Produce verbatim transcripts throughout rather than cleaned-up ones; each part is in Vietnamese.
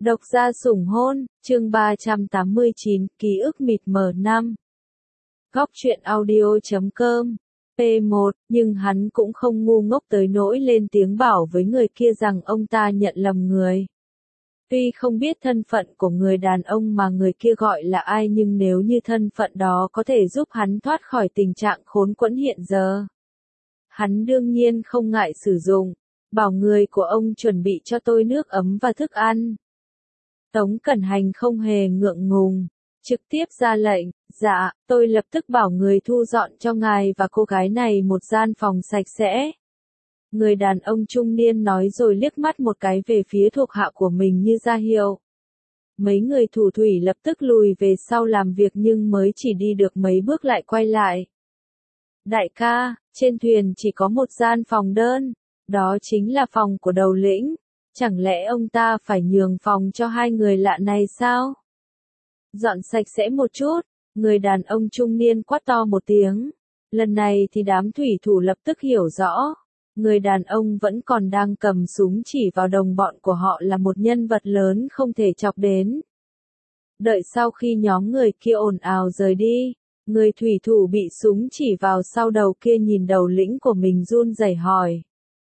Độc gia sủng hôn, chương ba trăm tám mươi chín, ký ức mịt mờ năm. Góc truyện audio chấm com. P một, nhưng hắn cũng không ngu ngốc tới nỗi lên tiếng bảo với người kia rằng ông ta nhận lầm người. Tuy không biết thân phận của người đàn ông mà người kia gọi là ai, nhưng nếu như thân phận đó có thể giúp hắn thoát khỏi tình trạng khốn quẫn hiện giờ, hắn đương nhiên không ngại sử dụng. Bảo người của ông chuẩn bị cho tôi nước ấm và thức ăn. Tống Cẩn Hành không hề ngượng ngùng, trực tiếp ra lệnh, dạ, tôi lập tức bảo người thu dọn cho ngài và cô gái này một gian phòng sạch sẽ. Người đàn ông trung niên nói rồi liếc mắt một cái về phía thuộc hạ của mình như ra hiệu. Mấy người thủ thủy lập tức lùi về sau làm việc nhưng mới chỉ đi được mấy bước lại quay lại. Đại ca, trên thuyền chỉ có một gian phòng đơn, đó chính là phòng của đầu lĩnh. Chẳng lẽ ông ta phải nhường phòng cho hai người lạ này sao? Dọn sạch sẽ một chút, người đàn ông trung niên quát to một tiếng. Lần này thì đám thủy thủ lập tức hiểu rõ. Người đàn ông vẫn còn đang cầm súng chỉ vào đồng bọn của họ là một nhân vật lớn không thể chọc đến. Đợi sau khi nhóm người kia ồn ào rời đi, người thủy thủ bị súng chỉ vào sau đầu kia nhìn đầu lĩnh của mình run rẩy hỏi.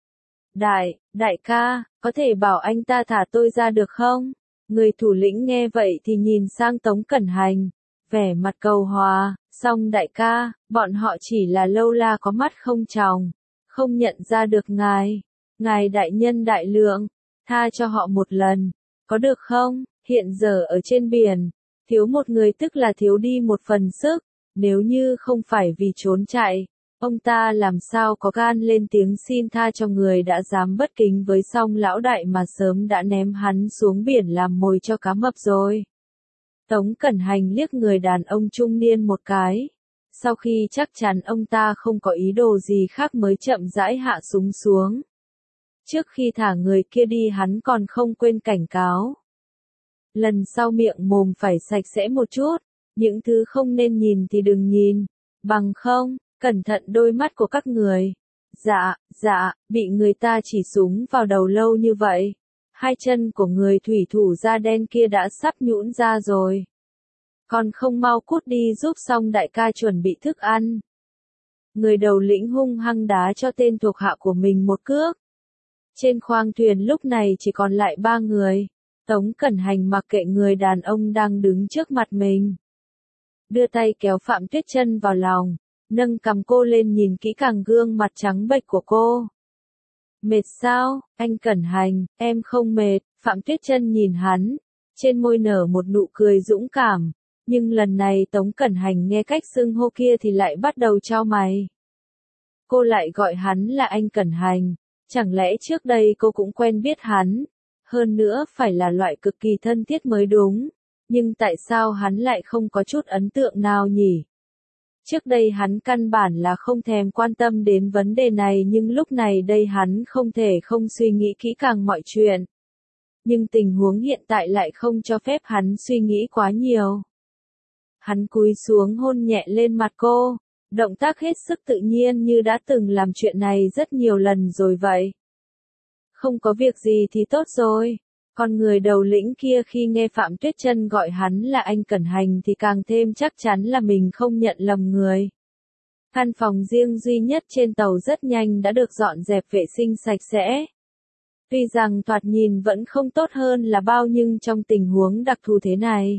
Đại, đại ca, có thể bảo anh ta thả tôi ra được không? Người thủ lĩnh nghe vậy thì nhìn sang Tống Cẩn Hành, vẻ mặt cầu hòa, xong đại ca, bọn họ chỉ là lâu la có mắt không tròng, không nhận ra được ngài, ngài đại nhân đại lượng, tha cho họ một lần, có được không? Hiện giờ ở trên biển, thiếu một người tức là thiếu đi một phần sức, nếu như không phải vì trốn chạy. Ông ta làm sao có gan lên tiếng xin tha cho người đã dám bất kính với Song lão đại mà sớm đã ném hắn xuống biển làm mồi cho cá mập rồi. Tống Cẩn Hành liếc người đàn ông trung niên một cái. Sau khi chắc chắn ông ta không có ý đồ gì khác mới chậm rãi hạ súng xuống. Trước khi thả người kia đi hắn còn không quên cảnh cáo. Lần sau miệng mồm phải sạch sẽ một chút, những thứ không nên nhìn thì đừng nhìn, bằng không. Cẩn thận đôi mắt của các người. Dạ, dạ, bị người ta chỉ súng vào đầu lâu như vậy. Hai chân của người thủy thủ da đen kia đã sắp nhũn ra rồi. Còn không mau cút đi giúp xong đại ca chuẩn bị thức ăn. Người đầu lĩnh hung hăng đá cho tên thuộc hạ của mình một cước. Trên khoang thuyền lúc này chỉ còn lại ba người. Tống Cẩn Hành mặc kệ người đàn ông đang đứng trước mặt mình. Đưa tay kéo Phạm Tuyết Chân vào lòng. Nâng cằm cô lên nhìn kỹ càng gương mặt trắng bệch của cô. Mệt sao, anh Cẩn Hành, em không mệt, Phạm Tuyết Chân nhìn hắn, trên môi nở một nụ cười dũng cảm, nhưng lần này Tống Cẩn Hành nghe cách xưng hô kia thì lại bắt đầu chau mày. Cô lại gọi hắn là anh Cẩn Hành, chẳng lẽ trước đây cô cũng quen biết hắn, hơn nữa phải là loại cực kỳ thân thiết mới đúng, nhưng tại sao hắn lại không có chút ấn tượng nào nhỉ? Trước đây hắn căn bản là không thèm quan tâm đến vấn đề này nhưng lúc này đây hắn không thể không suy nghĩ kỹ càng mọi chuyện. Nhưng tình huống hiện tại lại không cho phép hắn suy nghĩ quá nhiều. Hắn cúi xuống hôn nhẹ lên mặt cô, động tác hết sức tự nhiên như đã từng làm chuyện này rất nhiều lần rồi vậy. Không có việc gì thì tốt rồi. Còn người đầu lĩnh kia khi nghe Phạm Tuyết Chân gọi hắn là anh Cẩn Hành thì càng thêm chắc chắn là mình không nhận lầm người. Căn phòng riêng duy nhất trên tàu rất nhanh đã được dọn dẹp vệ sinh sạch sẽ. Tuy rằng thoạt nhìn vẫn không tốt hơn là bao nhưng trong tình huống đặc thù thế này,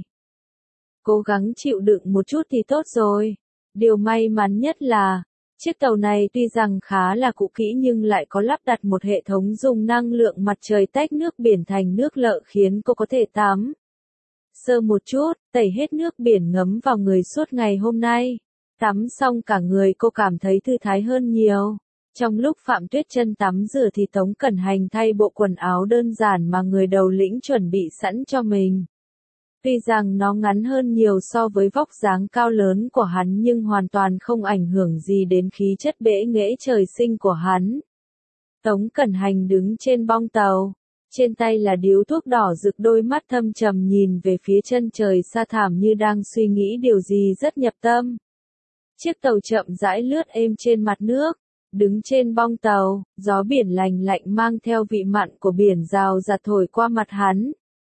cố gắng chịu đựng một chút thì tốt rồi. Điều may mắn nhất là, chiếc tàu này tuy rằng khá là cũ kỹ nhưng lại có lắp đặt một hệ thống dùng năng lượng mặt trời tách nước biển thành nước lợ khiến cô có thể tắm sơ một chút, tẩy hết nước biển ngấm vào người suốt ngày hôm nay. Tắm xong cả người cô cảm thấy thư thái hơn nhiều. Trong lúc Phạm Tuyết Chân tắm rửa thì Tống Cẩn Hành thay bộ quần áo đơn giản mà người đầu lĩnh chuẩn bị sẵn cho mình. Tuy rằng nó ngắn hơn nhiều so với vóc dáng cao lớn của hắn nhưng hoàn toàn không ảnh hưởng gì đến khí chất bẽ nghễ trời sinh của hắn. Tống Cẩn Hành đứng trên bong tàu, trên tay là điếu thuốc đỏ rực, đôi mắt thâm trầm nhìn về phía chân trời xa thẳm như đang suy nghĩ điều gì rất nhập tâm. Chiếc tàu chậm rãi lướt êm trên mặt nước, đứng trên bong tàu, gió biển lành lạnh mang theo vị mặn của biển rào rạt thổi qua mặt hắn.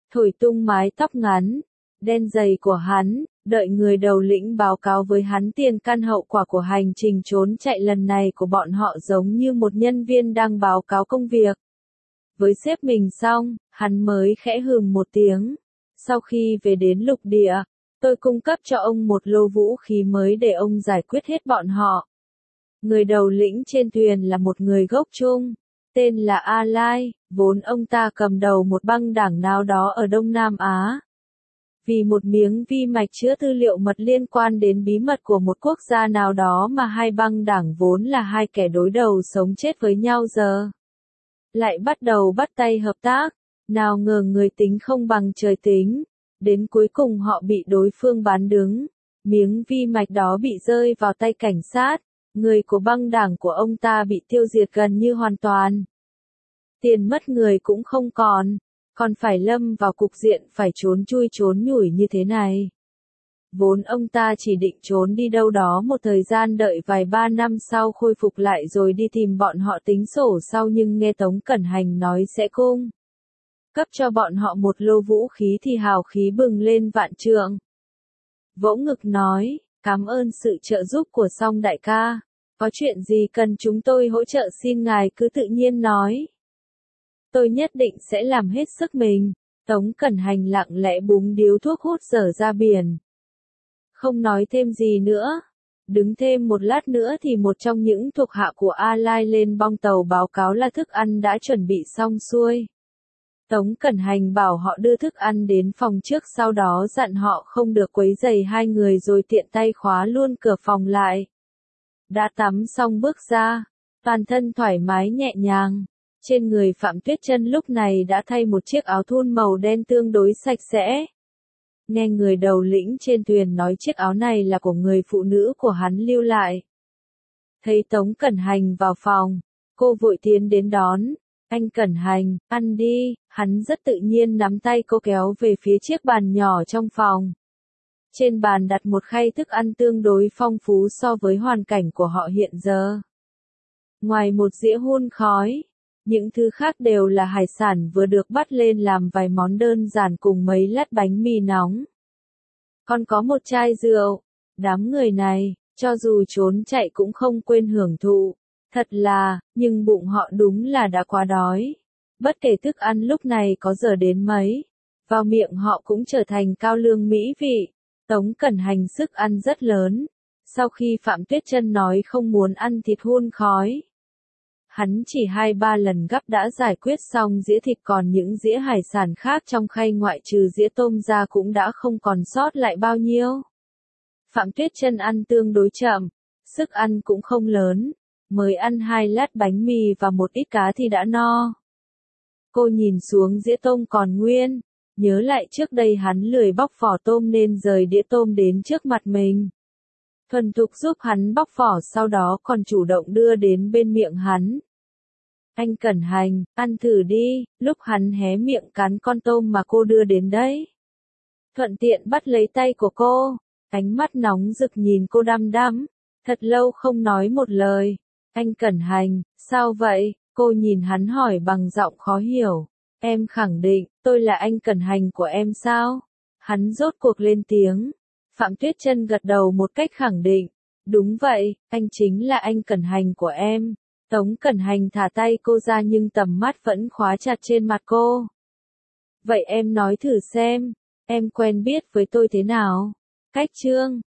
thổi tung mái tóc ngắn, đen dày của hắn, đợi người đầu lĩnh báo cáo với hắn tiền căn hậu quả của hành trình trốn chạy lần này của bọn họ giống như một nhân viên đang báo cáo công việc. Với sếp mình xong, hắn mới khẽ hừm một tiếng. Sau khi về đến lục địa, tôi cung cấp cho ông một lô vũ khí mới để ông giải quyết hết bọn họ. Người đầu lĩnh trên thuyền là một người gốc Trung, tên là A Lai, vốn ông ta cầm đầu một băng đảng nào đó ở Đông Nam Á. Vì một miếng vi mạch chứa tư liệu mật liên quan đến bí mật của một quốc gia nào đó mà hai băng đảng vốn là hai kẻ đối đầu sống chết với nhau giờ lại bắt đầu bắt tay hợp tác. Nào ngờ người tính không bằng trời tính, đến cuối cùng họ bị đối phương bán đứng. Miếng vi mạch đó bị rơi vào tay cảnh sát, người của băng đảng của ông ta bị tiêu diệt gần như hoàn toàn. Tiền mất người cũng không còn, còn phải lâm vào cục diện phải trốn chui trốn nhủi như thế này. Vốn ông ta chỉ định trốn đi đâu đó một thời gian đợi vài ba năm sau khôi phục lại rồi đi tìm bọn họ tính sổ sau, nhưng nghe Tống Cẩn Hành nói sẽ cung cấp cho bọn họ một lô vũ khí thì hào khí bừng lên vạn trượng. Vỗ ngực nói, cảm ơn sự trợ giúp của Song đại ca, có chuyện gì cần chúng tôi hỗ trợ xin ngài cứ tự nhiên nói. Tôi nhất định sẽ làm hết sức mình. Tống Cẩn Hành lặng lẽ búng điếu thuốc hút dở ra biển. Không nói thêm gì nữa. Đứng thêm một lát nữa thì một trong những thuộc hạ của A Lai lên bong tàu báo cáo là thức ăn đã chuẩn bị xong xuôi. Tống Cẩn Hành bảo họ đưa thức ăn đến phòng trước, sau đó dặn họ không được quấy rầy hai người rồi tiện tay khóa luôn cửa phòng lại. Đã tắm xong bước ra, toàn thân thoải mái nhẹ nhàng. Trên người Phạm Tuyết Chân lúc này đã thay một chiếc áo thun màu đen tương đối sạch sẽ. Nghe người đầu lĩnh trên thuyền nói chiếc áo này là của người phụ nữ của hắn lưu lại. Thấy Tống Cẩn Hành vào phòng, cô vội tiến đến đón. Anh Cẩn Hành, ăn đi. Hắn rất tự nhiên nắm tay cô kéo về phía chiếc bàn nhỏ trong phòng. Trên bàn đặt một khay thức ăn tương đối phong phú so với hoàn cảnh của họ hiện giờ. Ngoài một dĩa hun khói, những thứ khác đều là hải sản vừa được bắt lên làm vài món đơn giản cùng mấy lát bánh mì nóng. Còn có một chai rượu. Đám người này, cho dù trốn chạy cũng không quên hưởng thụ. Thật là, nhưng bụng họ đúng là đã quá đói. Bất kể thức ăn lúc này có dở đến mấy, vào miệng họ cũng trở thành cao lương mỹ vị. Tống Cẩn Hành sức ăn rất lớn. Sau khi Phạm Tuyết Chân nói không muốn ăn thịt hun khói, hắn chỉ hai ba lần gắp đã giải quyết xong dĩa thịt, còn những dĩa hải sản khác trong khay ngoại trừ dĩa tôm ra cũng đã không còn sót lại bao nhiêu. Phạm Tuyết Chân ăn tương đối chậm, sức ăn cũng không lớn, mới ăn hai lát bánh mì và một ít cá thì đã no. Cô nhìn xuống dĩa tôm còn nguyên, nhớ lại trước đây hắn lười bóc vỏ tôm nên rời đĩa tôm đến trước mặt mình. Thuần thục giúp hắn bóc vỏ, sau đó còn chủ động đưa đến bên miệng hắn. Anh Cẩn Hành, ăn thử đi. Lúc hắn hé miệng cắn con tôm mà cô đưa đến đấy, thuận tiện bắt lấy tay của cô, ánh mắt nóng rực nhìn cô đăm đăm, thật lâu không nói một lời. Anh Cẩn Hành, sao vậy? Cô nhìn hắn hỏi bằng giọng khó hiểu. Em khẳng định, tôi là anh Cẩn Hành của em sao? Hắn rốt cuộc lên tiếng. Phạm Tuyết Chân gật đầu một cách khẳng định. Đúng vậy, anh chính là anh Cẩn Hành của em. Tống Cẩn Hành thả tay cô ra nhưng tầm mắt vẫn khóa chặt trên mặt cô. Vậy em nói thử xem, em quen biết với tôi thế nào? Cách chương